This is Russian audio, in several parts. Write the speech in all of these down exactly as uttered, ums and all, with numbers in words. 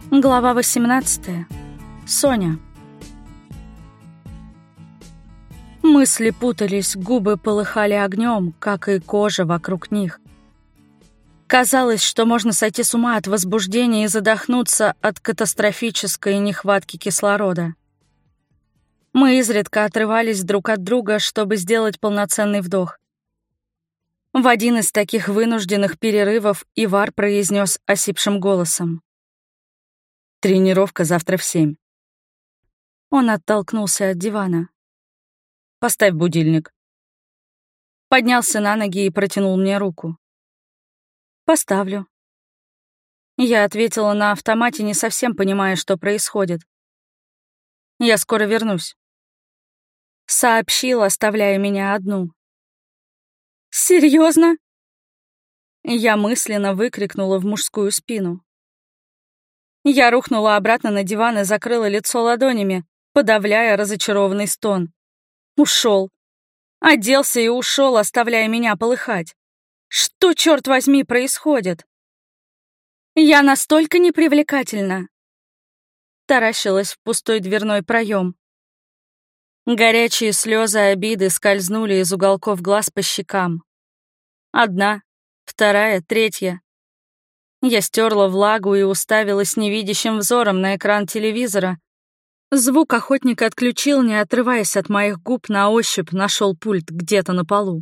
Глава восемнадцатая. Соня. Мысли путались, губы полыхали огнем, как и кожа вокруг них. Казалось, что можно сойти с ума от возбуждения и задохнуться от катастрофической нехватки кислорода. Мы изредка отрывались друг от друга, чтобы сделать полноценный вдох. В один из таких вынужденных перерывов Ивар произнес осипшим голосом: «Тренировка завтра в семь». Он оттолкнулся от дивана. «Поставь будильник». Поднялся на ноги и протянул мне руку. «Поставлю». Я ответила на автомате, не совсем понимая, что происходит. «Я скоро вернусь», — сообщил, оставляя меня одну. «Серьезно?» Я мысленно выкрикнула в мужскую спину. Я рухнула обратно на диван и закрыла лицо ладонями, подавляя разочарованный стон. Ушел. Оделся и ушел, оставляя меня полыхать. Что, черт возьми, происходит? Я настолько непривлекательна. Таращилась в пустой дверной проем. Горячие слезы обиды скользнули из уголков глаз по щекам. Одна, вторая, третья. Я стерла влагу и уставилась невидящим взором на экран телевизора. Звук охотника отключил, не отрываясь от моих губ, на ощупь нашел пульт где-то на полу.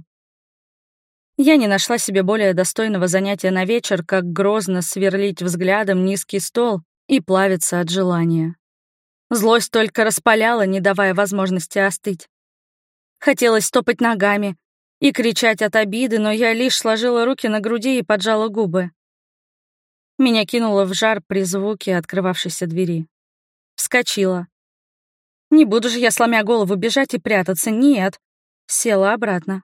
Я не нашла себе более достойного занятия на вечер, как грозно сверлить взглядом низкий стол и плавиться от желания. Злость только распаляла, не давая возможности остыть. Хотелось топать ногами и кричать от обиды, но я лишь сложила руки на груди и поджала губы. Меня кинуло в жар при звуке открывавшейся двери. Вскочила. Не буду же я, сломя голову, бежать и прятаться, нет. Села обратно.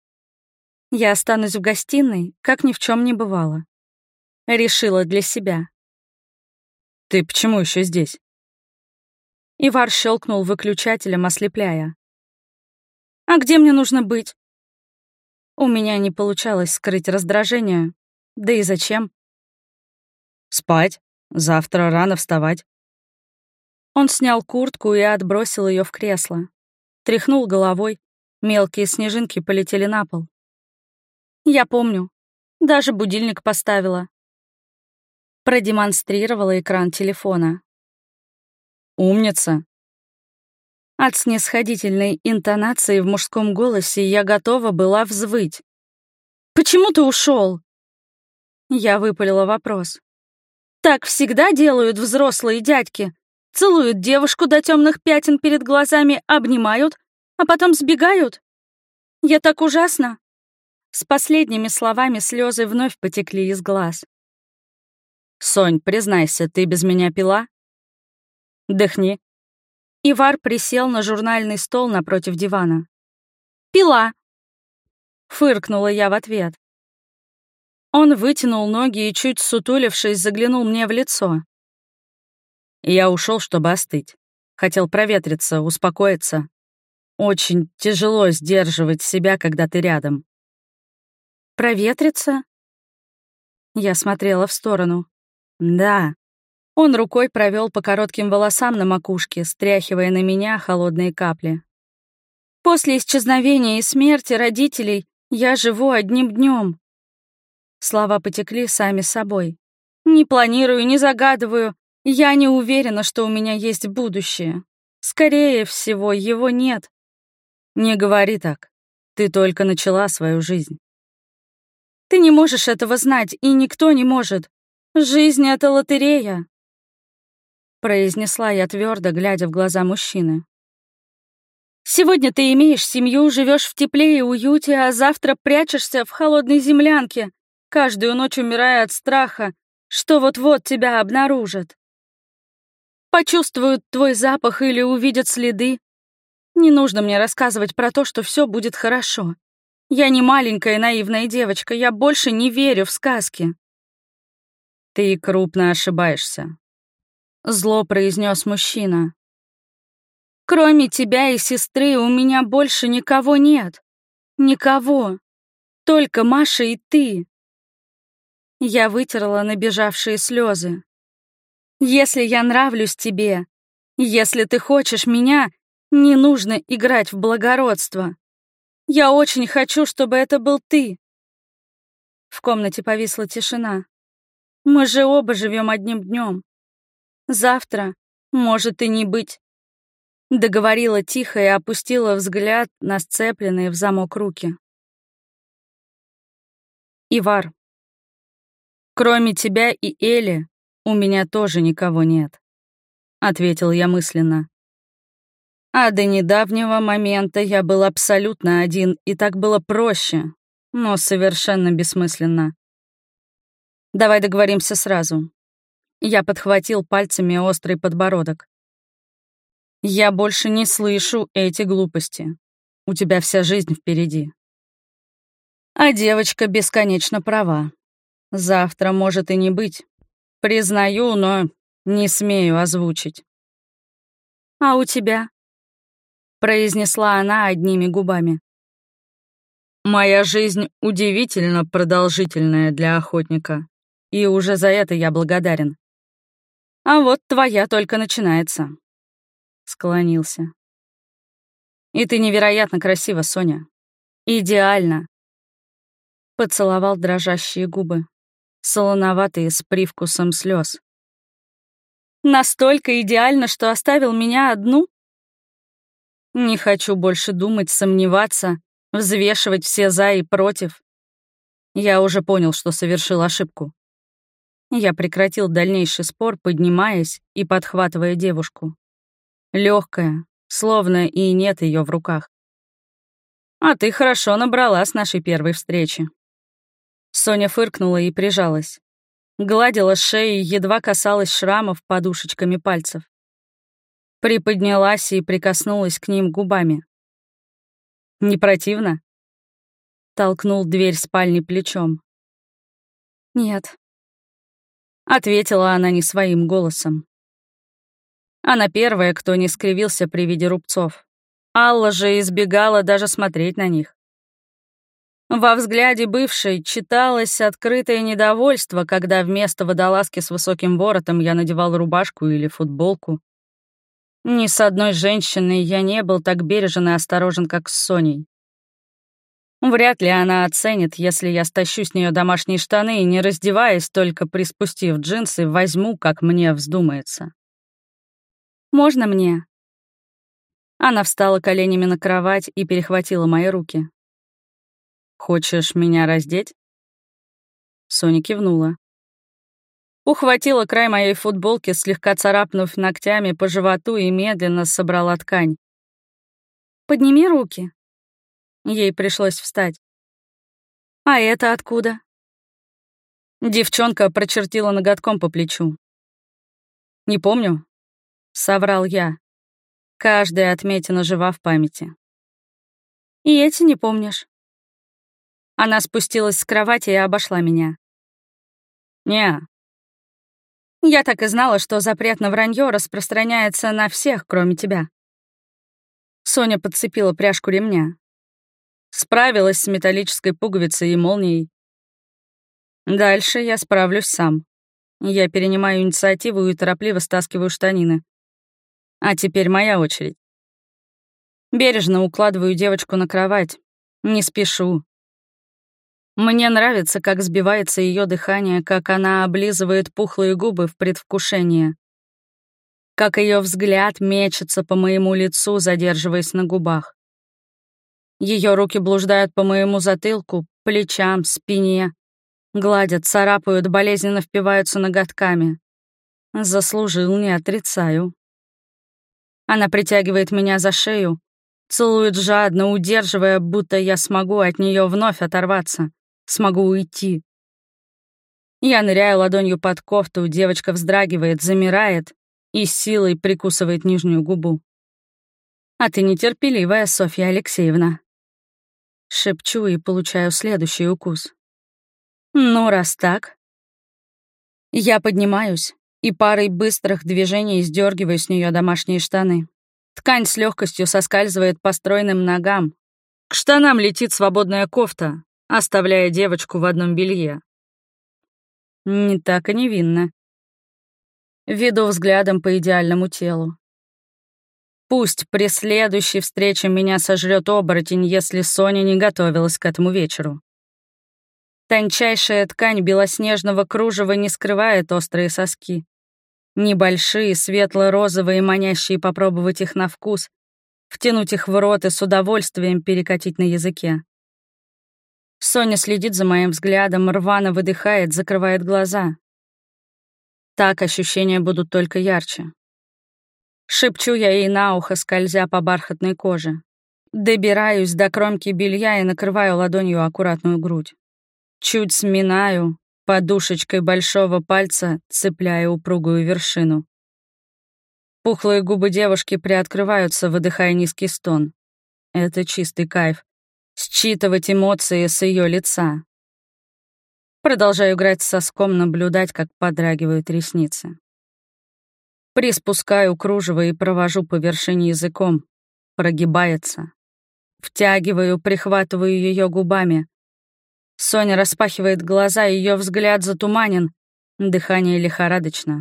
Я останусь в гостиной, как ни в чем не бывало. Решила для себя. «Ты почему еще здесь?» Ивар щелкнул выключателем, ослепляя. «А где мне нужно быть?» У меня не получалось скрыть раздражение. Да и зачем? «Спать. Завтра рано вставать». Он снял куртку и отбросил ее в кресло. Тряхнул головой. Мелкие снежинки полетели на пол. Я помню. Даже будильник поставила. Продемонстрировала экран телефона. «Умница». От снисходительной интонации в мужском голосе я готова была взвыть. «Почему ты ушел?» Я выпалила вопрос. «Так всегда делают взрослые дядьки. Целуют девушку до темных пятен перед глазами, обнимают, а потом сбегают. Я так ужасно». С последними словами слезы вновь потекли из глаз. «Сонь, признайся, ты без меня пила?» «Дыхни». Ивар присел на журнальный стол напротив дивана. «Пила!» Фыркнула я в ответ. Он вытянул ноги и, чуть сутулившись, заглянул мне в лицо. Я ушел, чтобы остыть. Хотел проветриться, успокоиться. Очень тяжело сдерживать себя, когда ты рядом. «Проветриться?» Я смотрела в сторону. «Да». Он рукой провел по коротким волосам на макушке, стряхивая на меня холодные капли. «После исчезновения и смерти родителей я живу одним днем. Слова потекли сами собой. «Не планирую, не загадываю. Я не уверена, что у меня есть будущее. Скорее всего, его нет». «Не говори так. Ты только начала свою жизнь». «Ты не можешь этого знать, и никто не может. Жизнь — это лотерея», — произнесла я твердо, глядя в глаза мужчины. «Сегодня ты имеешь семью, живешь в тепле и уюте, а завтра прячешься в холодной землянке, каждую ночь умирая от страха, что вот-вот тебя обнаружат. Почувствуют твой запах или увидят следы. Не нужно мне рассказывать про то, что все будет хорошо. Я не маленькая наивная девочка, я больше не верю в сказки». «Ты крупно ошибаешься», — зло произнес мужчина. «Кроме тебя и сестры у меня больше никого нет. Никого. Только Маша и ты». Я вытерла набежавшие слезы. Если я нравлюсь тебе, если ты хочешь меня, не нужно играть в благородство. Я очень хочу, чтобы это был ты». В комнате повисла тишина. Мы же оба живем одним днем. Завтра может и не быть. Договорила тихо и опустила взгляд на сцепленные в замок руки. Ивар, кроме тебя и Эли, у меня тоже никого нет, ответил я мысленно. А до недавнего момента я был абсолютно один, и так было проще, но совершенно бессмысленно. Давай договоримся сразу. Я подхватил пальцами острый подбородок. Я больше не слышу эти глупости. У тебя вся жизнь впереди. А девочка бесконечно права. Завтра может и не быть. Признаю, но не смею озвучить. «А у тебя?» — произнесла она одними губами. «Моя жизнь удивительно продолжительная для охотника, и уже за это я благодарен. А вот твоя только начинается». Склонился. «И ты невероятно красива, Соня. Идеально». Поцеловал дрожащие губы, солоноватые с привкусом слез. «Настолько идеально, что оставил меня одну?» Не хочу больше думать, сомневаться, взвешивать все «за» и «против». Я уже понял, что совершил ошибку. Я прекратил дальнейший спор, поднимаясь и подхватывая девушку. Легкая, словно и нет ее в руках. «А ты хорошо набрала с нашей первой встречи». Соня фыркнула и прижалась. Гладила шею, едва касалась шрамов подушечками пальцев. Приподнялась и прикоснулась к ним губами. «Не противно?» Толкнул дверь спальни плечом. «Нет», — ответила она не своим голосом. Она первая, кто не скривился при виде рубцов. Алла же избегала даже смотреть на них. Во взгляде бывшей читалось открытое недовольство, когда вместо водолазки с высоким воротом я надевал рубашку или футболку. Ни с одной женщиной я не был так бережен и осторожен, как с Соней. Вряд ли она оценит, если я стащу с нее домашние штаны и, не раздеваясь, только приспустив джинсы, возьму, как мне вздумается. «Можно мне?» Она встала коленями на кровать и перехватила мои руки. «Хочешь меня раздеть?» Соня кивнула. Ухватила край моей футболки, слегка царапнув ногтями по животу, и медленно собрала ткань. «Подними руки». Ей пришлось встать. «А это откуда?» Девчонка прочертила ноготком по плечу. «Не помню», — соврал я. Каждая отметина жива в памяти. «И эти не помнишь?» Она спустилась с кровати и обошла меня. «Не». Я так и знала, что запрет на вранье распространяется на всех, кроме тебя. Соня подцепила пряжку ремня. Справилась с металлической пуговицей и молнией. Дальше я справлюсь сам. Я перенимаю инициативу и торопливо стаскиваю штанины. А теперь моя очередь. Бережно укладываю девочку на кровать. Не спешу. Мне нравится, как сбивается ее дыхание, как она облизывает пухлые губы в предвкушении. Как ее взгляд мечется по моему лицу, задерживаясь на губах. Ее руки блуждают по моему затылку, плечам, спине. Гладят, царапают, болезненно впиваются ноготками. Заслужил, не отрицаю. Она притягивает меня за шею, целует жадно, удерживая, будто я смогу от нее вновь оторваться, смогу уйти. Я ныряю ладонью под кофту, девочка вздрагивает, замирает и с силой прикусывает нижнюю губу. «А ты нетерпеливая, Софья Алексеевна». Шепчу и получаю следующий укус. «Ну, раз так...» Я поднимаюсь и парой быстрых движений сдергиваю с нее домашние штаны. Ткань с легкостью соскальзывает по стройным ногам. К штанам летит свободная кофта, оставляя девочку в одном белье. Не так и невинно. Веду взглядом по идеальному телу. Пусть при следующей встрече меня сожрет оборотень, если Соня не готовилась к этому вечеру. Тончайшая ткань белоснежного кружева не скрывает острые соски. Небольшие, светло-розовые, манящие попробовать их на вкус, втянуть их в рот и с удовольствием перекатить на языке. Соня следит за моим взглядом, рвано выдыхает, закрывает глаза. Так ощущения будут только ярче. Шепчу я ей на ухо, скользя по бархатной коже. Добираюсь до кромки белья и накрываю ладонью аккуратную грудь. Чуть сминаю, подушечкой большого пальца цепляя упругую вершину. Пухлые губы девушки приоткрываются, выдыхая низкий стон. Это чистый кайф. Считывать эмоции с ее лица. Продолжаю играть с соском, наблюдать, как подрагивают ресницы. Приспускаю кружево и провожу по вершине языком. Прогибается. Втягиваю, прихватываю ее губами. Соня распахивает глаза, ее взгляд затуманен, дыхание лихорадочно.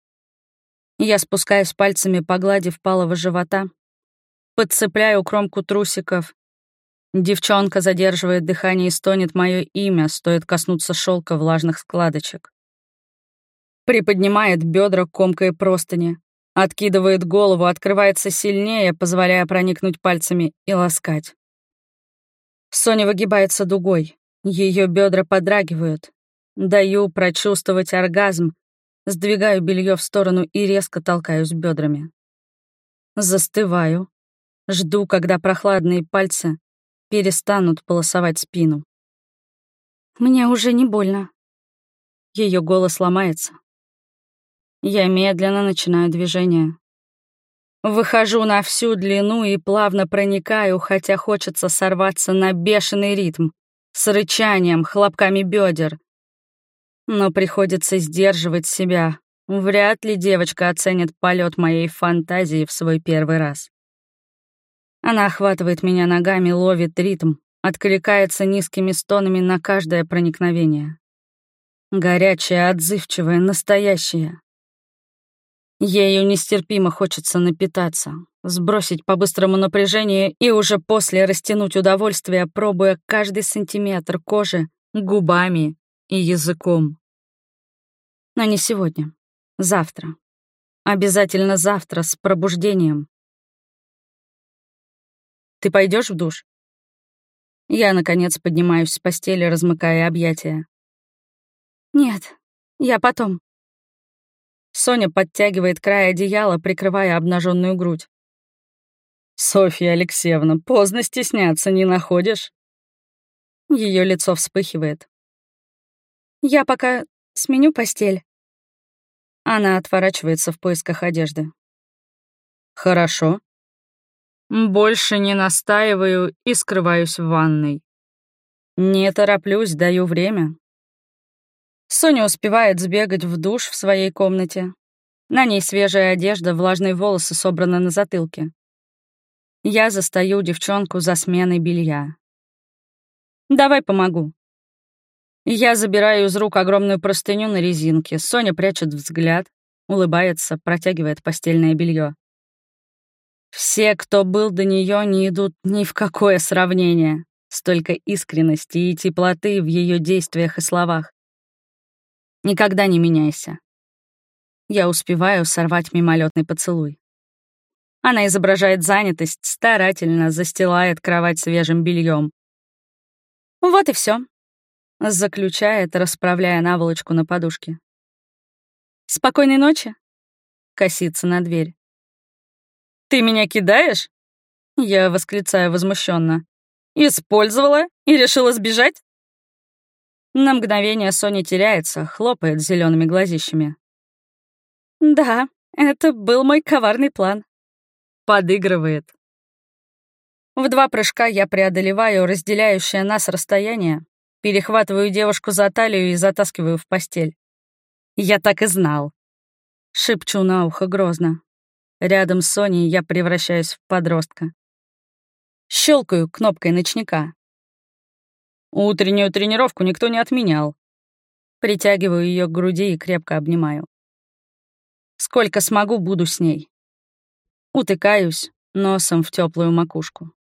Я спускаюсь пальцами по глади впалого живота, подцепляю кромку трусиков. Девчонка задерживает дыхание и стонет мое имя, стоит коснуться шелка влажных складочек. Приподнимает бедра, комкая простыни, откидывает голову, открывается сильнее, позволяя проникнуть пальцами и ласкать. Соня выгибается дугой, ее бедра подрагивают. Даю прочувствовать оргазм, сдвигаю белье в сторону и резко толкаюсь бедрами. Застываю, жду, когда прохладные пальцы перестанут полосовать спину. Мне уже не больно. Ее голос ломается. Я медленно начинаю движение. Выхожу на всю длину и плавно проникаю, хотя хочется сорваться на бешеный ритм, с рычанием, хлопками бедер. Но приходится сдерживать себя. Вряд ли девочка оценит полет моей фантазии в свой первый раз. Она охватывает меня ногами, ловит ритм, откликается низкими стонами на каждое проникновение. Горячая, отзывчивая, настоящая. Ею нестерпимо хочется напитаться, сбросить по-быстрому напряжение и уже после растянуть удовольствие, пробуя каждый сантиметр кожи губами и языком. Но не сегодня. Завтра. Обязательно завтра с пробуждением. Ты пойдешь в душ? Я, наконец, поднимаюсь с постели, размыкая объятия. Нет, я потом. Соня подтягивает край одеяла, прикрывая обнаженную грудь. «Софья Алексеевна, поздно стесняться не находишь?» Ее лицо вспыхивает. «Я пока сменю постель». Она отворачивается в поисках одежды. «Хорошо. Больше не настаиваю и скрываюсь в ванной. Не тороплюсь, даю время». Соня успевает сбегать в душ в своей комнате. На ней свежая одежда, влажные волосы собраны на затылке. Я застаю девчонку за сменой белья. «Давай помогу». Я забираю из рук огромную простыню на резинке. Соня прячет взгляд, улыбается, протягивает постельное белье. Все, кто был до нее, не идут ни в какое сравнение. Столько искренности и теплоты в ее действиях и словах. Никогда не меняйся. Я успеваю сорвать мимолетный поцелуй. Она изображает занятость, старательно застилает кровать свежим бельем. Вот и все, заключает, расправляя наволочку на подушке. «Спокойной ночи», — косится на дверь. «Ты меня кидаешь?» Я восклицаю возмущенно. «Использовала и решила сбежать?» На мгновение Соня теряется, хлопает зелеными глазищами. «Да, это был мой коварный план», — подыгрывает. В два прыжка я преодолеваю разделяющее нас расстояние, перехватываю девушку за талию и затаскиваю в постель. «Я так и знал», — шепчу на ухо грозно. Рядом с Соней я превращаюсь в подростка. Щелкаю кнопкой ночника. Утреннюю тренировку никто не отменял. Притягиваю ее к груди и крепко обнимаю. Сколько смогу, буду с ней. Утыкаюсь носом в теплую макушку.